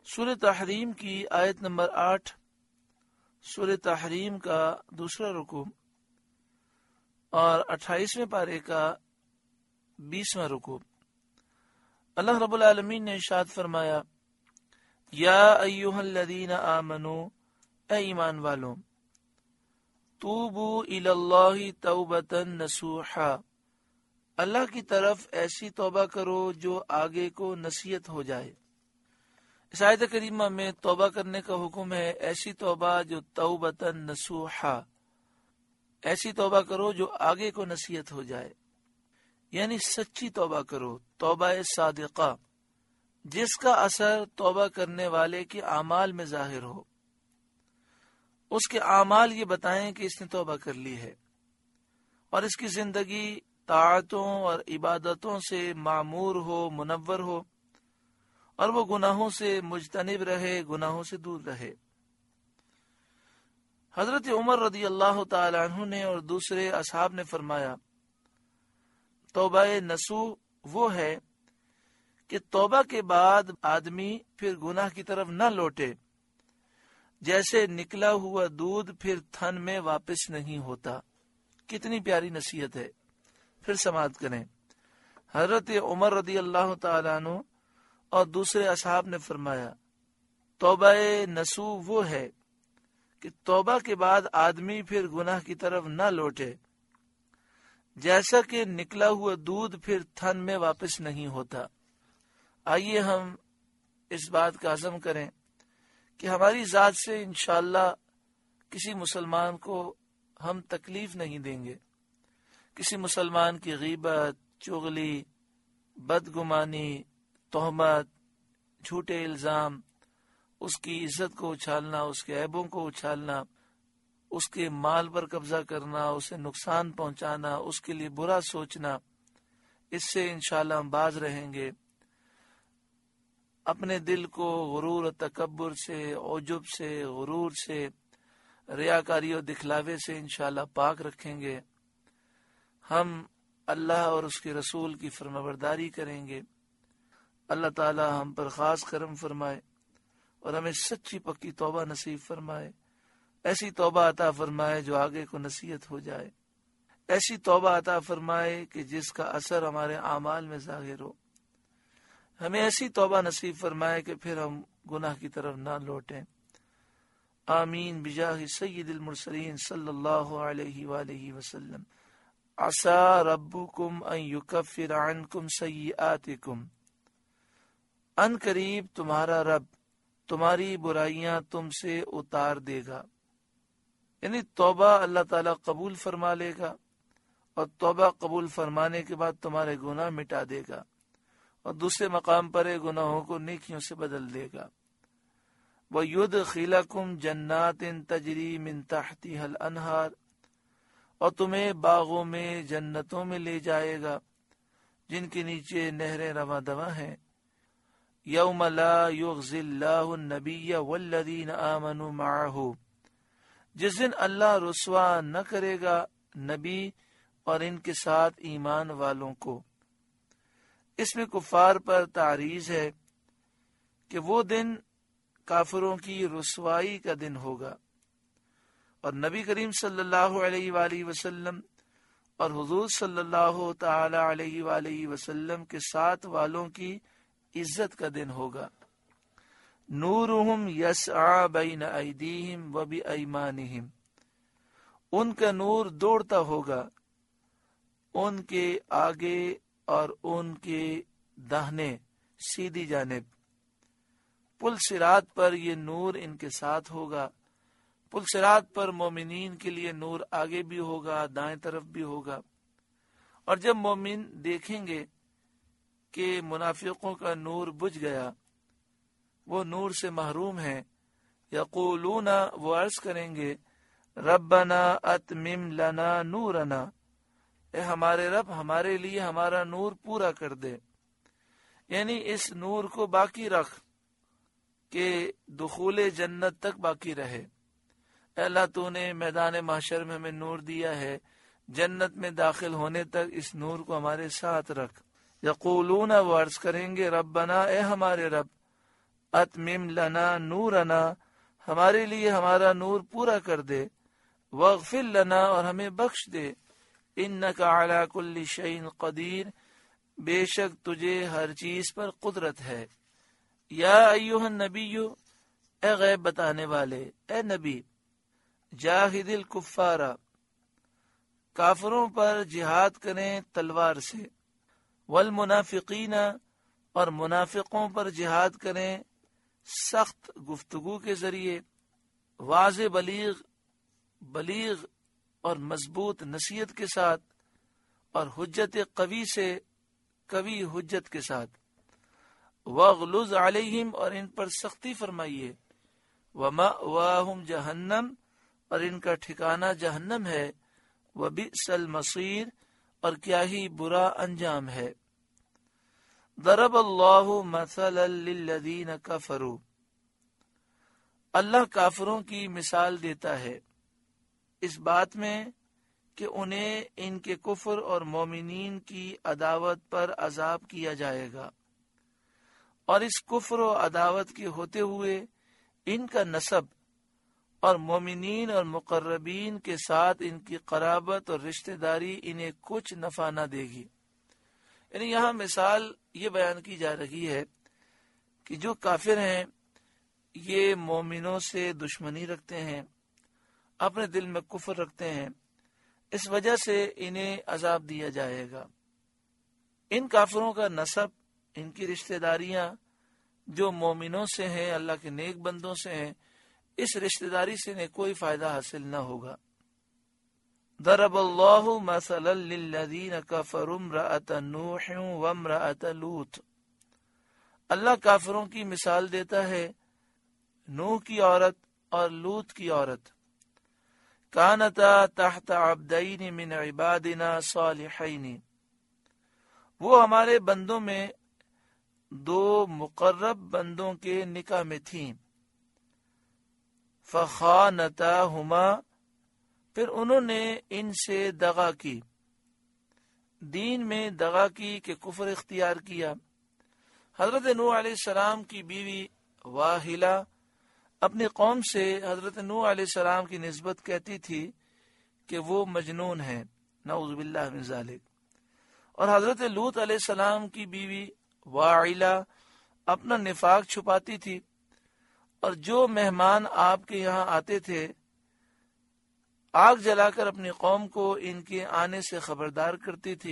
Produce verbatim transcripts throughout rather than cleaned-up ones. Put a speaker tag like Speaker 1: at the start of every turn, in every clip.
Speaker 1: سورہ تحریم کی آیت نمبر آٹھ، سورہ تحریم کا دوسرا رکوع اور اٹھائیسویں پارے کا بیسواں رکوع۔ اللہ رب العالمین نے ارشاد فرمایا، یا ایھا الذین آمنوا، اے ایمان والو، توبوا الی اللہ توبۃ نصوحا، اللہ کی طرف ایسی توبہ کرو جو آگے کو نصیحت ہو جائے۔ اس آیت کریمہ میں توبہ کرنے کا حکم ہے، ایسی توبہ جو توبۃ نصوحا، ایسی توبہ کرو جو آگے کو نصیحت ہو جائے، یعنی سچی توبہ کرو، توبہ صادقہ، جس کا اثر توبہ کرنے والے کے اعمال میں ظاہر ہو، اس کے اعمال یہ بتائیں کہ اس نے توبہ کر لی ہے، اور اس کی زندگی طاعتوں اور عبادتوں سے معمور ہو، منور ہو، اور وہ گناہوں سے مجتنب رہے، گناہوں سے دور رہے۔ حضرت عمر رضی اللہ تعالی عنہ نے اور دوسرے اصحاب نے فرمایا، توبہ نصوح وہ ہے کہ توبہ کے بعد آدمی پھر گناہ کی طرف نہ لوٹے، جیسے نکلا ہوا دودھ پھر تھن میں واپس نہیں ہوتا۔ کتنی پیاری نصیحت ہے، پھر سماعت کریں۔ حضرت عمر رضی اللہ تعالیٰ عنہ اور دوسرے اصحاب نے فرمایا، توبہ نصوح وہ ہے کہ توبہ کے بعد آدمی پھر گناہ کی طرف نہ لوٹے، جیسا کہ نکلا ہوا دودھ پھر تھن میں واپس نہیں ہوتا۔ آئیے ہم اس بات کا عزم کریں کہ ہماری ذات سے انشاءاللہ کسی مسلمان کو ہم تکلیف نہیں دیں گے، کسی مسلمان کی غیبت، چغلی، بدگمانی، تہمت، جھوٹے الزام، اس کی عزت کو اچھالنا، اس کے عیبوں کو اچھالنا، اس کے مال پر قبضہ کرنا، اسے نقصان پہنچانا، اس کے لیے برا سوچنا، اس سے انشاءاللہ ہم باز رہیں گے۔ اپنے دل کو غرور و تکبر سے، عجب سے، غرور سے، ریاکاری و دکھلاوے سے انشاءاللہ پاک رکھیں گے۔ ہم اللہ اور اس کے رسول کی فرمانبرداری کریں گے۔ اللہ تعالی ہم پر خاص کرم فرمائے اور ہمیں سچی پکی توبہ نصیب فرمائے، ایسی توبہ عطا فرمائے جو آگے کو نصیحت ہو جائے، ایسی توبہ عطا فرمائے کہ جس کا اثر ہمارے اعمال میں ظاہر ہو، ہمیں ایسی توبہ نصیب فرمائے کہ پھر ہم گناہ کی طرف نہ لوٹیں۔ آمین بجاہ سید المرسلین صلی اللہ علیہ وآلہ وسلم۔ عسى ربکم ان یکفر عنکم سیئاتکم، ان قریب تمہارا رب تمہاری برائیاں تم سے اتار دے گا، یعنی توبہ اللہ تعالیٰ قبول فرما لے گا، اور توبہ قبول فرمانے کے بعد تمہارے گناہ مٹا دے گا، اور دوسرے مقام پر گناہوں کو نیکیوں سے بدل دے گا۔ وَيُدْخِلَكُمْ جَنَّاتٍ تَجْرِي مِن تَحْتِهَا الْأَنْهَارُ، اور تمہیں باغوں میں، جنتوں میں لے جائے گا جن کے نیچے نہریں رواں دواں ہیں۔ یوم لا یخزی اللہ النبی والذین آمنوا معہ، جس دن اللہ رسوا نہ کرے گا نبی اور ان کے ساتھ ایمان والوں کو۔ اس میں کفار پر تعریض ہے کہ وہ دن کافروں کی رسوائی کا دن ہوگا، اور نبی کریم صلی اللہ علیہ وآلہ وسلم اور حضور صلی اللہ تعالی علیہ وآلہ وسلم کے ساتھ والوں کی عزت کا دن ہوگا۔ نورہم یسعی بین ایدیہم و بایمانہم، ان کا نور دوڑتا ہوگا ان کے آگے اور ان کے داہنے سیدھی جانب۔ پل صراط پر یہ نور ان کے ساتھ ہوگا۔ پل صراط پر مومنین کے لیے نور آگے بھی ہوگا، دائیں طرف بھی ہوگا، اور جب مومن دیکھیں گے کہ منافقوں کا نور بجھ گیا، وہ نور سے محروم ہیں، یقولون، وہ عرض کریں گے، ربنا اتمم لنا نورنا، اے ہمارے رب ہمارے لیے ہمارا نور پورا کر دے، یعنی اس نور کو باقی رکھ کہ دخول جنت تک باقی رہے۔ اے اللہ تو نے میدان محشر میں ہمیں نور دیا ہے، جنت میں داخل ہونے تک اس نور کو ہمارے ساتھ رکھ۔ یقولون، وہ عرض کریں گے، ربنا، اے ہمارے رب، اتمم لنا نورنا، ہمارے لیے ہمارا نور پورا کر دے، واغفر لنا، اور ہمیں بخش دے، انک علی کل شیء قدیر، بے شک تجھے ہر چیز پر قدرت ہے۔ یا ایھا النبی، اے غیب بتانے والے، اے نبی، جاہد الکفار، کافروں پر جہاد کریں تلوار سے، والمنافقین، اور منافقوں پر جہاد کریں سخت گفتگو کے ذریعے، واضح بلیغ بلیغ اور مضبوط نصیحت کے ساتھ، اور حجت قوی سے قوی حجت کے ساتھ، وغلظ علیہم، اور ان پر سختی فرمائیے، ومأواہم جہنم، اور ان کا ٹھکانہ جہنم ہے، وبئس المصیر، اور کیا ہی برا انجام ہے۔ ضرب اللہ مثلا للذین کفروا، اللہ کافروں کی مثال دیتا ہے اس بات میں کہ انہیں ان کے کفر اور مومنین کی عداوت پر عذاب کیا جائے گا، اور اس کفر و عداوت کے ہوتے ہوئے ان کا نسب اور مومنین اور مقربین کے ساتھ ان کی قرابت اور رشتہ داری انہیں کچھ نفع نہ دے گی۔ یعنی یہاں مثال یہ بیان کی جا رہی ہے کہ جو کافر ہیں یہ مومنوں سے دشمنی رکھتے ہیں، اپنے دل میں کفر رکھتے ہیں، اس وجہ سے انہیں عذاب دیا جائے گا۔ ان کافروں کا نسب، ان کی رشتہ داریاں جو مومنوں سے ہیں، اللہ کے نیک بندوں سے ہیں، اس رشتہ داری سے انہیں کوئی فائدہ حاصل نہ ہوگا۔ ضرب اللہ مثلا للذین کفروا امرأۃ نوح وامرأۃ لوط، اللہ کافروں کی مثال دیتا ہے نوح کی عورت اور لوط کی عورت۔ کانتا تحت عبدین من عبادنا صالحین، وہ ہمارے بندوں میں دو مقرب بندوں کے نکاح میں تھیں۔ فخانتاہما، پھر انہوں نے ان سے دغا کی، دین میں دغا کی کہ کفر اختیار کیا۔ حضرت نوح علیہ السلام کی بیوی واہلہ اپنی قوم سے حضرت نوح علیہ السلام کی نسبت کہتی تھی کہ وہ مجنون ہے، نعوذ باللہ من ذالک، اور حضرت لوط علیہ السلام کی بیوی واعلہ اپنا نفاق چھپاتی تھی، اور جو مہمان آپ کے یہاں آتے تھے آگ جلا کر اپنی قوم کو ان کے آنے سے خبردار کرتی تھی۔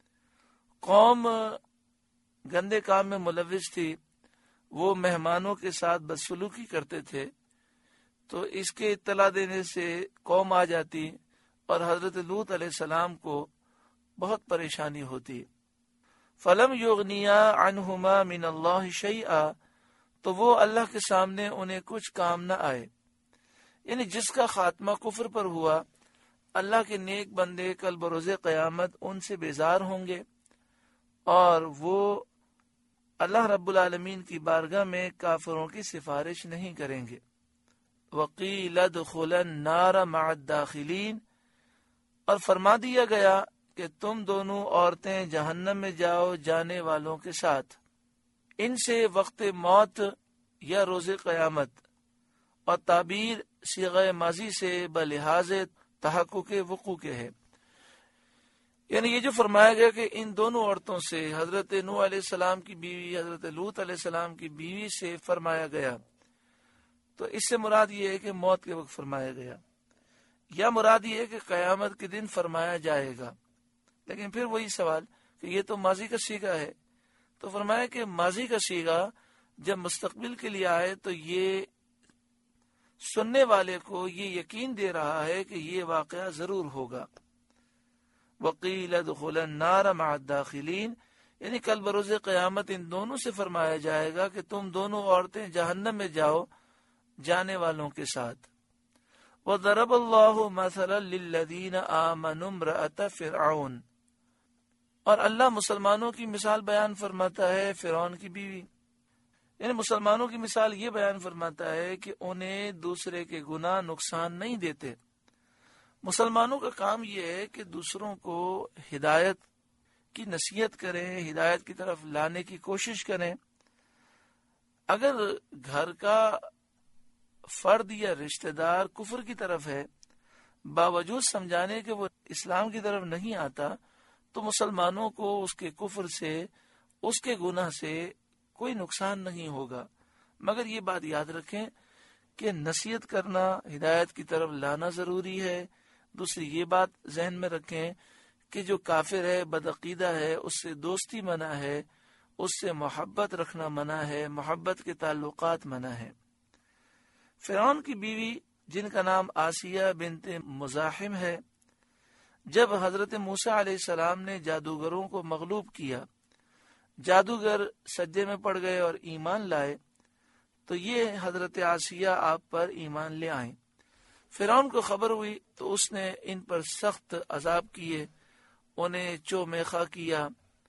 Speaker 1: قوم گندے کام میں ملوث تھی، وہ مہمانوں کے ساتھ بدسلوکی کرتے تھے، تو اس کے اطلاع دینے سے قوم آ جاتی اور حضرت لوط علیہ السلام کو بہت پریشانی ہوتی۔ فلم یغنیا عنہما من اللہ شیئا، تو وہ اللہ کے سامنے انہیں کچھ کام نہ آئے۔ یعنی جس کا خاتمہ کفر پر ہوا، اللہ کے نیک بندے کل بروز قیامت ان سے بیزار ہوں گے، اور وہ اللہ رب العالمین کی بارگاہ میں کافروں کی سفارش نہیں کریں گے۔ وقیل ادخلا النار مع الداخلین، اور فرما دیا گیا کہ تم دونوں عورتیں جہنم میں جاؤ جانے والوں کے ساتھ۔ ان سے وقت موت یا روز قیامت اور تعبیر صیغہ ماضی سے بلحاظ تحقق وقوع کے ہے۔ یعنی یہ جو فرمایا گیا کہ ان دونوں عورتوں سے، حضرت نوح علیہ السلام کی بیوی حضرت لوط علیہ السلام کی بیوی سے فرمایا گیا، تو اس سے مراد یہ ہے کہ موت کے وقت فرمایا گیا، یا مراد یہ ہے کہ قیامت کے دن فرمایا جائے گا۔ لیکن پھر وہی سوال کہ یہ تو ماضی کا صیغہ ہے، تو فرمایا کہ ماضی کا صیغہ جب مستقبل کے لیے آئے تو یہ سننے والے کو یہ یقین دے رہا ہے کہ یہ واقعہ ضرور ہوگا۔ وقیل ادخلا النار مع الداخلین، یعنی کل بروز قیامت ان دونوں سے فرمایا جائے گا کہ تم دونوں عورتیں جہنم میں جاؤ جانے والوں کے ساتھ۔ وضرب اللہ مثلا للذین آمنوا امرأۃ فرعون، اور اللہ مسلمانوں کی مثال بیان فرماتا ہے فرعون کی بیوی۔ یعنی مسلمانوں کی مثال یہ بیان فرماتا ہے کہ انہیں دوسرے کے گناہ نقصان نہیں دیتے۔ مسلمانوں کا کام یہ ہے کہ دوسروں کو ہدایت کی نصیحت کریں، ہدایت کی طرف لانے کی کوشش کریں۔ اگر گھر کا فرد یا رشتہ دار کفر کی طرف ہے، باوجود سمجھانے کہ وہ اسلام کی طرف نہیں آتا، تو مسلمانوں کو اس کے کفر سے، اس کے گناہ سے کوئی نقصان نہیں ہوگا، مگر یہ بات یاد رکھیں کہ نصیحت کرنا، ہدایت کی طرف لانا ضروری ہے۔ دوسری یہ بات ذہن میں رکھیں کہ جو کافر ہے، بدعقیدہ ہے، اس سے دوستی منع ہے، اس سے محبت رکھنا منع ہے، محبت کے تعلقات منع ہے۔ فرعون کی بیوی جن کا نام آسیہ بنت مزاحم ہے، جب حضرت موسیٰ علیہ السلام نے جادوگروں کو مغلوب کیا، جادوگر سجدے میں پڑ گئے اور ایمان لائے، تو یہ حضرت آسیہ آپ پر ایمان لے آئیں۔ فرعون کو خبر ہوئی تو اس نے ان پر سخت عذاب کیے، انہیں چو میخا کیا،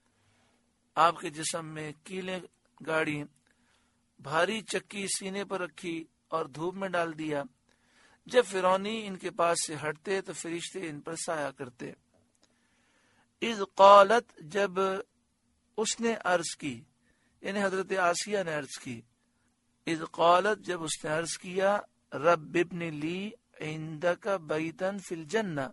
Speaker 1: آپ کے جسم میں کیلیں گاڑی، بھاری چکی سینے پر رکھی اور دھوپ میں ڈال دیا۔ جب فرعونی ان کے پاس سے ہٹتے تو فرشتے ان پر سایہ کرتے۔ اذ قالت، جب اس نے عرض کی، یعنی حضرت آسیہ نے عرض کی، اذ قالت، جب اس نے عرض کیا، رب ابن لی عندک بیتن فی الجنہ،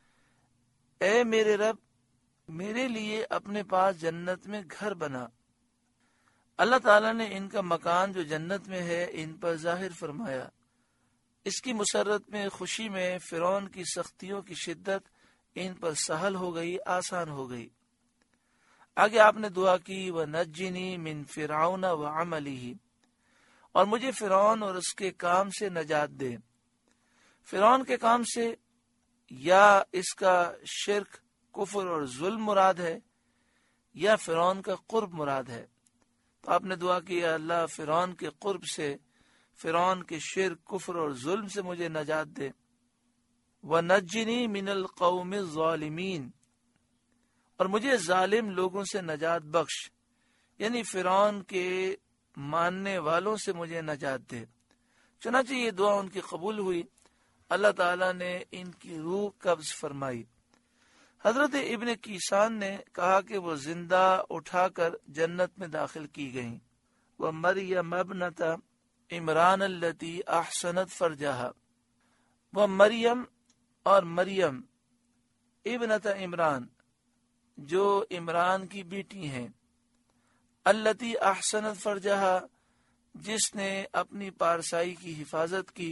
Speaker 1: اے میرے رب میرے لیے اپنے پاس جنت میں گھر بنا۔ اللہ تعالیٰ نے ان کا مکان جو جنت میں ہے ان پر ظاہر فرمایا۔ اس کی مسرت میں، خوشی میں، فرعون کی سختیوں کی شدت ان پر سہل ہو گئی، آسان ہو گئی۔ آگے آپ نے دعا کی، وَنَجِّنِي مِن فِرْعَوْنَ وَعَمَلِهِ، اور مجھے فرعون اور اس کے کام سے نجات دے۔ فرعون کے کام سے یا اس کا شرک، کفر اور ظلم مراد ہے، یا فرعون کا قرب مراد ہے۔ تو آپ نے دعا کی، اللہ فرعون کے قرب سے، فرعون کے شرک، کفر اور ظلم سے مجھے نجات دے۔ وَنَجِّنِي مِنَ الْقَوْمِ الظَّالِمِينَ، اور مجھے ظالم لوگوں سے نجات بخش، یعنی فرعون کے ماننے والوں سے مجھے نجات دے۔ چنانچہ یہ دعا ان کی قبول ہوئی، اللہ تعالیٰ نے ان کی روح قبض فرمائی۔ حضرت ابن کیسان نے کہا کہ وہ زندہ اٹھا کر جنت میں داخل کی گئیں۔ وَمَرْيَمَ ابْنَتَ عمران التی احسنت فرجہا، وہ مریم اور مریم ابنت عمران جو عمران کی بیٹی ہیں، التی احسنت فرجہا، جس نے اپنی پارسائی کی حفاظت کی،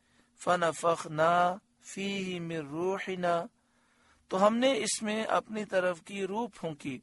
Speaker 1: فنفخنا فیہ من روحنا، تو ہم نے اس میں اپنی طرف کی روح پھونکی،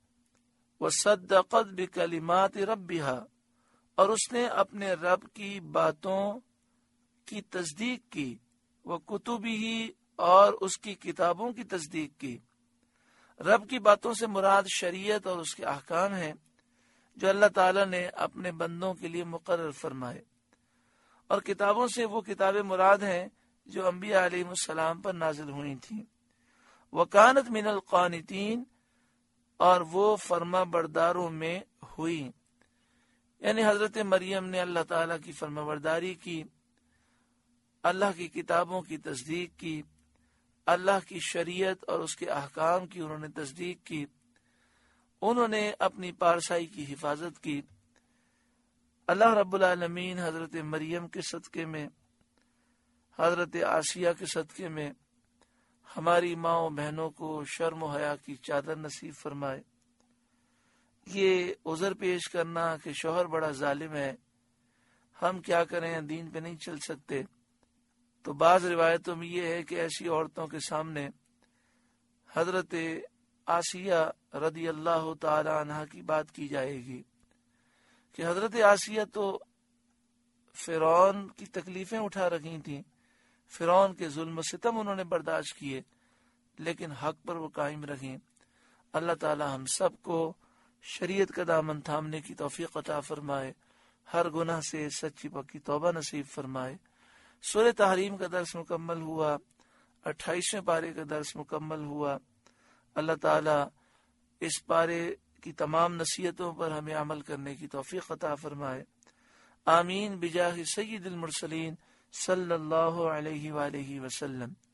Speaker 1: وصدقت بکلمات ربہا، اور اس نے اپنے رب کی باتوں کی تصدیق کی، وکتبہ، اور اس کی کتابوں کی تصدیق کی۔ رب کی باتوں سے مراد شریعت اور اس کے احکام ہیں جو اللہ تعالیٰ نے اپنے بندوں کے لیے مقرر فرمائے، اور کتابوں سے وہ کتابیں مراد ہیں جو انبیاء علیہ السلام پر نازل ہوئی تھیں۔ وکانت من القانتین، اور وہ فرما برداروں میں ہوئی، یعنی حضرت مریم نے اللہ تعالیٰ کی فرما برداری کی، اللہ کی کتابوں کی تصدیق کی، اللہ کی شریعت اور اس کے احکام کی انہوں نے تصدیق کی، انہوں نے اپنی پارسائی کی حفاظت کی۔ اللہ رب العالمین حضرت مریم کے صدقے میں، حضرت آسیہ کے صدقے میں ہماری ماں و بہنوں کو شرم و حیا کی چادر نصیب فرمائے۔ یہ عذر پیش کرنا کہ شوہر بڑا ظالم ہے، ہم کیا کریں، دین پہ نہیں چل سکتے، تو بعض روایتوں میں یہ ہے کہ ایسی عورتوں کے سامنے حضرت آسیہ رضی اللہ تعالی عنہ کی بات کی جائے گی کہ حضرت آسیہ تو فرعون کی تکلیفیں اٹھا رکھی تھیں، فرعون کے ظلم و ستم انہوں نے برداشت کیے، لیکن حق پر وہ قائم رہیں۔ اللہ تعالی ہم سب کو شریعت کا دامن تھامنے کی توفیق عطا فرمائے، ہر گناہ سے سچی پکی توبہ نصیب فرمائے۔ سورہ تحریم کا درس مکمل ہوا، اٹھائیسویں پارے کا درس مکمل ہوا۔ اللہ تعالی اس پارے کی تمام نصیحتوں پر ہمیں عمل کرنے کی توفیق عطا فرمائے۔ آمین بجاہ سید المرسلین صلی اللہ علیہ وآلہ وسلم۔